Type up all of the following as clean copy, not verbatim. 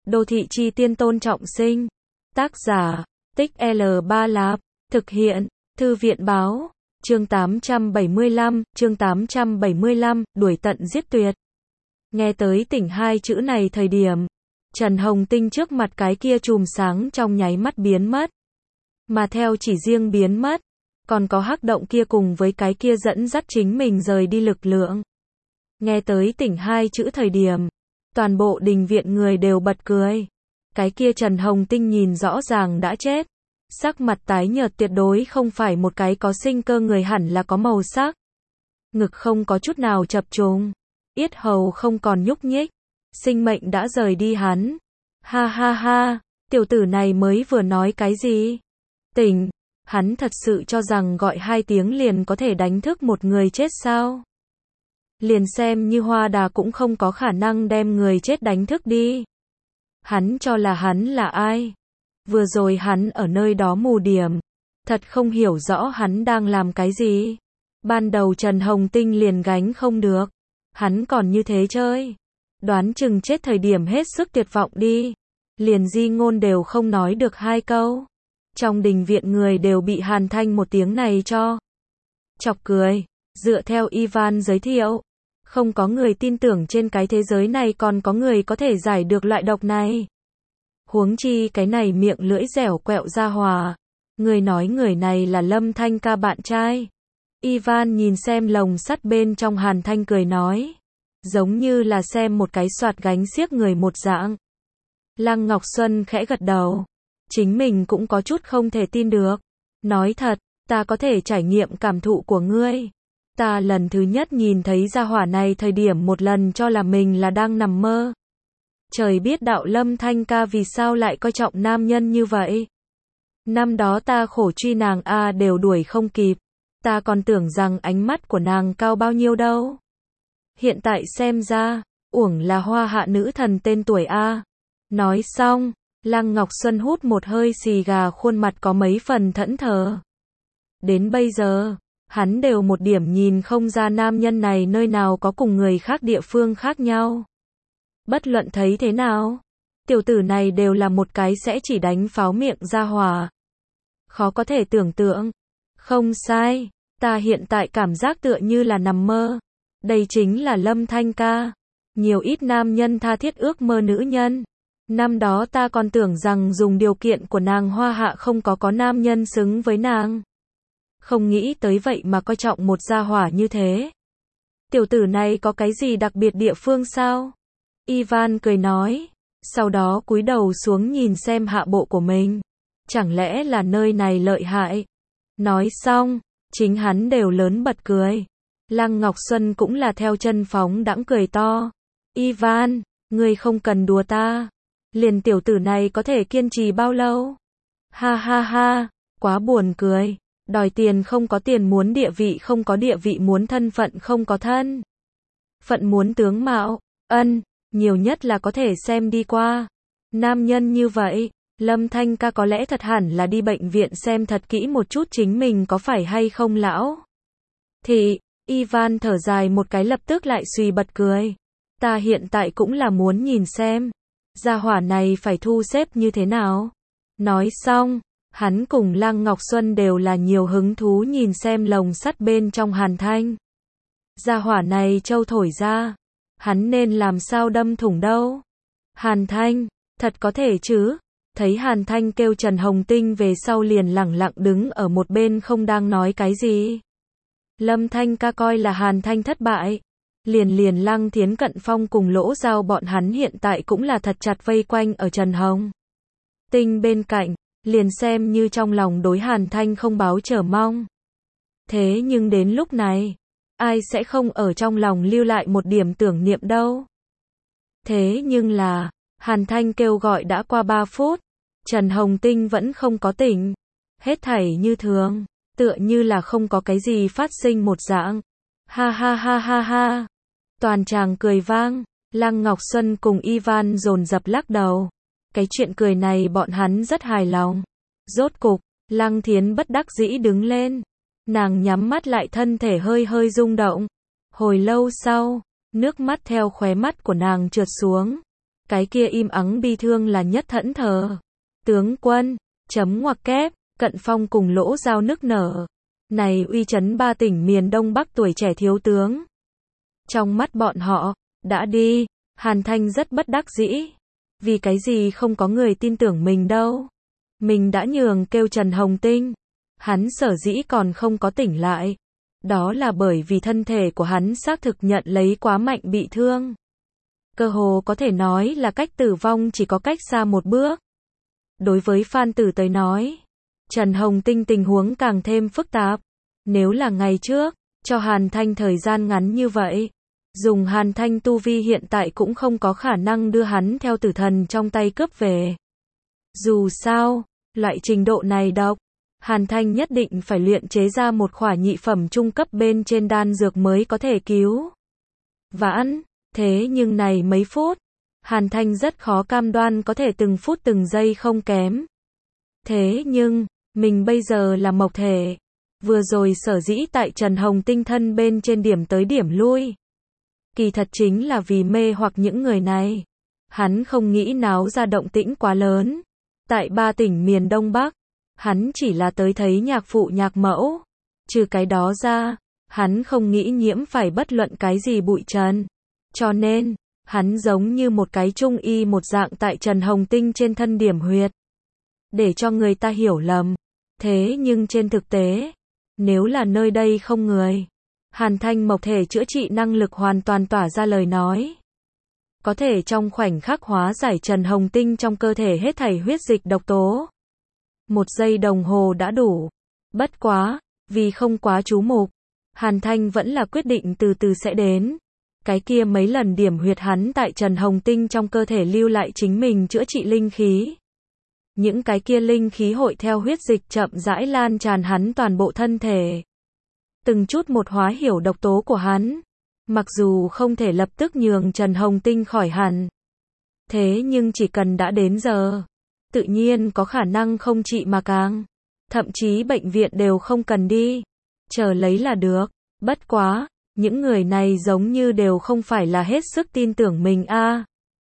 Đô thị chi tiên Tôn Trọng Sinh. Tác giả, Tích L3 Lạp. Thực hiện, Thư viện báo. Chương 875, đuổi tận giết tuyệt. Nghe tới tỉnh hai chữ này thời điểm, Trần Hồng Tinh trước mặt cái kia chùm sáng trong nháy mắt biến mất. Mà theo chỉ riêng biến mất, còn có hắc động kia cùng với cái kia dẫn dắt chính mình rời đi lực lượng. Nghe tới tỉnh hai chữ thời điểm, toàn bộ đình viện người đều bật cười. Cái kia Trần Hồng Tinh nhìn rõ ràng đã chết. Sắc mặt tái nhợt tuyệt đối không phải một cái có sinh cơ người, hẳn là có màu sắc. Ngực không có chút nào chập trùng, yết hầu không còn nhúc nhích, sinh mệnh đã rời đi hắn. Ha ha ha, tiểu tử này mới vừa nói cái gì? Tỉnh, hắn thật sự cho rằng gọi 2 tiếng liền có thể đánh thức một người chết sao? Liền xem như Hoa Đà cũng không có khả năng đem người chết đánh thức đi. Hắn cho là hắn là ai? Vừa rồi hắn ở nơi đó mù điểm, thật không hiểu rõ hắn đang làm cái gì. Ban đầu Trần Hồng Tinh liền gánh không được, hắn còn như thế chơi, đoán chừng chết thời điểm hết sức tuyệt vọng đi, liền di ngôn đều không nói được 2 câu. Trong đình viện người đều bị Hàn Thanh một tiếng này cho chọc cười. Dựa theo Ivan giới thiệu, không có người tin tưởng trên cái thế giới này còn có người có thể giải được loại độc này. Huống chi cái này miệng lưỡi dẻo quẹo ra hòa. Người nói người này là Lâm Thanh ca bạn trai. Ivan nhìn xem lồng sắt bên trong, Hàn Thanh cười nói. Giống như là xem một cái soạt gánh xiếc người một dạng. Lăng Ngọc Xuân khẽ gật đầu. Chính mình cũng có chút không thể tin được. Nói thật, ta có thể trải nghiệm cảm thụ của ngươi. Ta lần thứ nhất nhìn thấy gia hỏa này thời điểm một lần cho là mình là đang nằm mơ. Trời biết đạo Lâm Thanh ca vì sao lại coi trọng nam nhân như vậy. Năm đó ta khổ truy nàng đều đuổi không kịp. Ta còn tưởng rằng ánh mắt của nàng cao bao nhiêu đâu. Hiện tại xem ra, uổng là hoa hạ nữ thần tên tuổi a. Nói xong, Lăng Ngọc Xuân hút một hơi xì gà, khuôn mặt có mấy phần thẫn thờ. Đến bây giờ, hắn đều một điểm nhìn không ra nam nhân này nơi nào có cùng người khác địa phương khác nhau. Bất luận thấy thế nào, tiểu tử này đều là một cái sẽ chỉ đánh pháo miệng ra hỏa. Khó có thể tưởng tượng. Không sai, ta hiện tại cảm giác tựa như là nằm mơ. Đây chính là Lâm Thanh ca. Nhiều ít nam nhân tha thiết ước mơ nữ nhân. Năm đó ta còn tưởng rằng dùng điều kiện của nàng hoa hạ không có nam nhân xứng với nàng. Không nghĩ tới vậy mà coi trọng một gia hỏa như thế. Tiểu tử này có cái gì đặc biệt địa phương sao? Ivan cười nói. Sau đó cúi đầu xuống nhìn xem hạ bộ của mình. Chẳng lẽ là nơi này lợi hại? Nói xong, chính hắn đều lớn bật cười. Lăng Ngọc Xuân cũng là theo chân phóng đãng cười to. Ivan, ngươi không cần đùa ta. Liền tiểu tử này có thể kiên trì bao lâu? Ha ha ha, quá buồn cười. Đòi tiền không có tiền, muốn địa vị không có địa vị, muốn thân phận không có thân phận, muốn tướng mạo, nhiều nhất là có thể xem đi qua. Nam nhân như vậy, Lâm Thanh ca có lẽ thật hẳn là đi bệnh viện xem thật kỹ một chút chính mình có phải hay không lão. Thì, Ivan thở dài một cái, lập tức lại suy bật cười. Ta hiện tại cũng là muốn nhìn xem, gia hỏa này phải thu xếp như thế nào. Nói xong, hắn cùng Lăng Ngọc Xuân đều là nhiều hứng thú nhìn xem lồng sắt bên trong Hàn Thanh. Gia hỏa này châu thổi ra, hắn nên làm sao đâm thủng đâu. Hàn Thanh, thật có thể chứ? Thấy Hàn Thanh kêu Trần Hồng Tinh về sau liền lẳng lặng đứng ở một bên không đang nói cái gì. Lâm Thanh ca coi là Hàn Thanh thất bại. Liền Lăng Thiến, Cận Phong cùng Lỗ Giao bọn hắn hiện tại cũng là thật chặt vây quanh ở Trần Hồng Tinh bên cạnh. Liền xem như trong lòng đối Hàn Thanh không báo chờ mong. Thế nhưng đến lúc này, ai sẽ không ở trong lòng lưu lại một điểm tưởng niệm đâu. Thế nhưng là, Hàn Thanh kêu gọi đã qua 3 phút, Trần Hồng Tinh vẫn không có tỉnh. Hết thảy như thường, tựa như là không có cái gì phát sinh một dạng. Ha ha ha ha ha. Toàn tràng cười vang, Lăng Ngọc Xuân cùng Ivan dồn dập lắc đầu. Cái chuyện cười này bọn hắn rất hài lòng. Rốt cục, Lăng Thiến bất đắc dĩ đứng lên. Nàng nhắm mắt lại, thân thể hơi hơi rung động. Hồi lâu sau, nước mắt theo khóe mắt của nàng trượt xuống. Cái kia im ắng bi thương là nhất thẫn thờ. Tướng quân, chấm ngoặc kép, Cận Phong cùng Lỗ Giao nức nở. Này uy chấn 3 tỉnh miền Đông Bắc tuổi trẻ thiếu tướng. Trong mắt bọn họ, đã đi, Hàn Thanh rất bất đắc dĩ. Vì cái gì không có người tin tưởng mình đâu. Mình đã nhường kêu Trần Hồng Tinh. Hắn sở dĩ còn không có tỉnh lại. Đó là bởi vì thân thể của hắn xác thực nhận lấy quá mạnh bị thương. Cơ hồ có thể nói là cách tử vong chỉ có cách xa một bước. Đối với Phan Tử tới nói, Trần Hồng Tinh tình huống càng thêm phức tạp. Nếu là ngày trước, cho Hàn Thanh thời gian ngắn như vậy, dùng Hàn Thanh tu vi hiện tại cũng không có khả năng đưa hắn theo tử thần trong tay cướp về. Dù sao, loại trình độ này độc, Hàn Thanh nhất định phải luyện chế ra một khỏa nhị phẩm trung cấp bên trên đan dược mới có thể cứu vãn. Thế nhưng này mấy phút, Hàn Thanh rất khó cam đoan có thể từng phút từng giây không kém. Thế nhưng, mình bây giờ là mộc thể. Vừa rồi sở dĩ tại Trần Hồng Tinh thân bên trên điểm tới điểm lui. Kỳ thật chính là vì mê hoặc những người này. Hắn không nghĩ náo ra động tĩnh quá lớn. Tại 3 tỉnh miền Đông Bắc, hắn chỉ là tới thấy nhạc phụ nhạc mẫu. Trừ cái đó ra, hắn không nghĩ nhiễm phải bất luận cái gì bụi trần. Cho nên, hắn giống như một cái trung y một dạng tại Trần Hồng Tinh trên thân điểm huyệt. Để cho người ta hiểu lầm. Thế nhưng trên thực tế, nếu là nơi đây không người, Hàn Thanh mộc thể chữa trị năng lực hoàn toàn tỏa ra lời nói. Có thể trong khoảnh khắc hóa giải Trần Hồng Tinh trong cơ thể hết thảy huyết dịch độc tố. 1 giây đồng hồ đã đủ. Bất quá, vì không quá chú mục, Hàn Thanh vẫn là quyết định từ từ sẽ đến. Cái kia mấy lần điểm huyệt hắn tại Trần Hồng Tinh trong cơ thể lưu lại chính mình chữa trị linh khí. Những cái kia linh khí hội theo huyết dịch chậm rãi lan tràn hắn toàn bộ thân thể. Từng chút một hóa hiểu độc tố của hắn. Mặc dù không thể lập tức nhường Trần Hồng Tinh khỏi hẳn. Thế nhưng chỉ cần đã đến giờ, tự nhiên có khả năng không trị mà càng. Thậm chí bệnh viện đều không cần đi. Chờ lấy là được. Bất quá, những người này giống như đều không phải là hết sức tin tưởng mình a.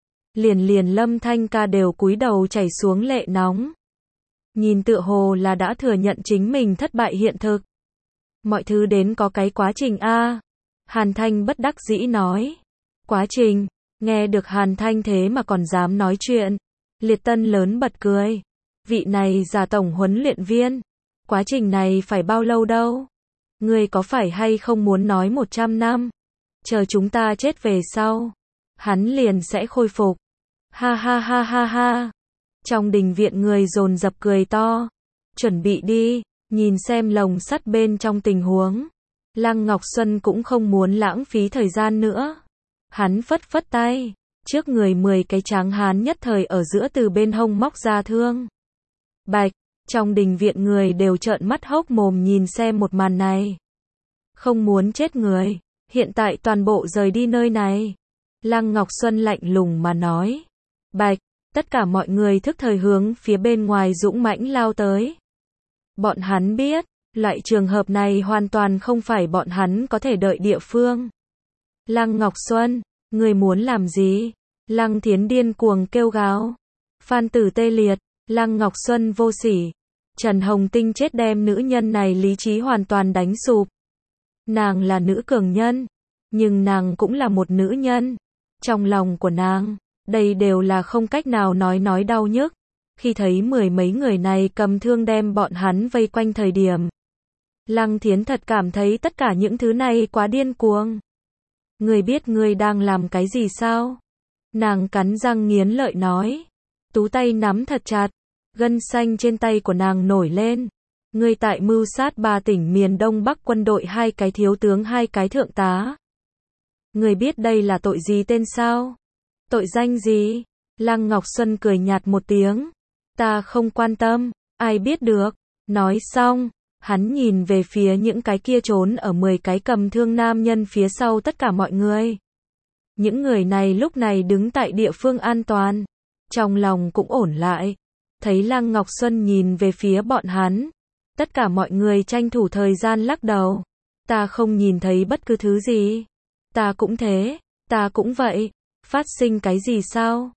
Liền Lâm Thanh Ca đều cúi đầu chảy xuống lệ nóng. Nhìn tựa hồ là đã thừa nhận chính mình thất bại hiện thực. Mọi thứ đến có cái quá trình a. Hàn Thanh bất đắc dĩ nói. Quá trình, nghe được Hàn Thanh thế mà còn dám nói chuyện. Liệt Tân lớn bật cười. Vị này giả tổng huấn luyện viên. Quá trình này phải bao lâu đâu? Ngươi có phải hay không muốn nói 100 năm? Chờ chúng ta chết về sau. Hắn liền sẽ khôi phục. Ha ha ha ha ha. Trong đình viện người dồn dập cười to. Chuẩn bị đi, nhìn xem lồng sắt bên trong tình huống. Lăng Ngọc Xuân cũng không muốn lãng phí thời gian nữa. Hắn phất phất tay. Trước người 10 cái tráng hán nhất thời ở giữa từ bên hông móc ra thương. Bạch, trong đình viện người đều trợn mắt hốc mồm nhìn xem một màn này. Không muốn chết người, hiện tại toàn bộ rời đi nơi này. Lăng Ngọc Xuân lạnh lùng mà nói. Bạch, tất cả mọi người thức thời hướng phía bên ngoài dũng mãnh lao tới. Bọn hắn biết, loại trường hợp này hoàn toàn không phải bọn hắn có thể đợi địa phương. Lăng Ngọc Xuân, người muốn làm gì? Lăng Thiến điên cuồng kêu gào. Phan Tử tê liệt, Lăng Ngọc Xuân vô sỉ. Trần Hồng Tinh chết đem nữ nhân này lý trí hoàn toàn đánh sụp. Nàng là nữ cường nhân, nhưng nàng cũng là một nữ nhân. Trong lòng của nàng, đây đều là không cách nào nói đau nhức. Khi thấy 10 mấy người này cầm thương đem bọn hắn vây quanh thời điểm, Lăng Thiến thật cảm thấy tất cả những thứ này quá điên cuồng. Ngươi biết ngươi đang làm cái gì sao? Nàng cắn răng nghiến lợi nói. Tú tay nắm thật chặt, gân xanh trên tay của nàng nổi lên. Ngươi tại mưu sát 3 tỉnh miền Đông Bắc quân đội 2 cái thiếu tướng 2 cái thượng tá. Ngươi biết đây là tội gì tên sao? Tội danh gì? Lăng Ngọc Xuân cười nhạt một tiếng. Ta không quan tâm, ai biết được. Nói xong, hắn nhìn về phía những cái kia trốn ở 10 cái cầm thương nam nhân phía sau tất cả mọi người. Những người này lúc này đứng tại địa phương an toàn. Trong lòng cũng ổn lại. Thấy Lăng Ngọc Xuân nhìn về phía bọn hắn. Tất cả mọi người tranh thủ thời gian lắc đầu. Ta không nhìn thấy bất cứ thứ gì. Ta cũng thế, ta cũng vậy. Phát sinh cái gì sao?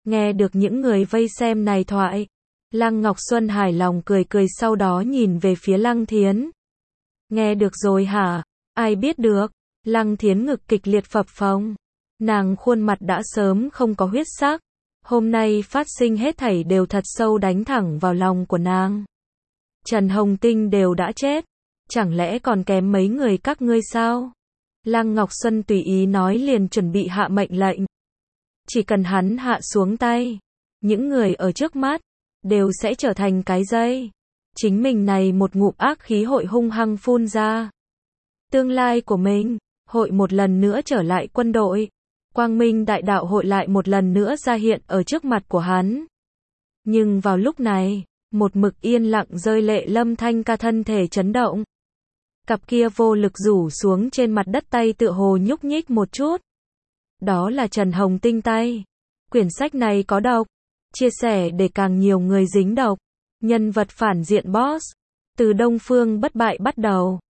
Nghe được những người vây xem này thoại, Lăng Ngọc Xuân hài lòng cười cười sau đó nhìn về phía Lăng Thiến. Nghe được rồi hả? Ai biết được? Lăng Thiến ngực kịch liệt phập phồng. Nàng khuôn mặt đã sớm không có huyết sắc. Hôm nay phát sinh hết thảy đều thật sâu đánh thẳng vào lòng của nàng. Trần Hồng Tinh đều đã chết. Chẳng lẽ còn kém mấy người các ngươi sao? Lăng Ngọc Xuân tùy ý nói liền chuẩn bị hạ mệnh lệnh. Chỉ cần hắn hạ xuống tay, những người ở trước mắt đều sẽ trở thành cái dây. Chính mình này một ngụm ác khí hội hung hăng phun ra. Tương lai của mình, hội một lần nữa trở lại quân đội. Quang Minh Đại Đạo hội lại một lần nữa ra hiện ở trước mặt của hắn. Nhưng vào lúc này, một mực yên lặng rơi lệ Lâm Thanh Ca thân thể chấn động. Cặp kia vô lực rủ xuống trên mặt đất tay tựa hồ nhúc nhích một chút. Đó là Trần Hồng Tinh tay. Quyển sách này có độc. Chia sẻ để càng nhiều người dính độc. Nhân vật phản diện boss. Từ Đông Phương Bất Bại bắt đầu.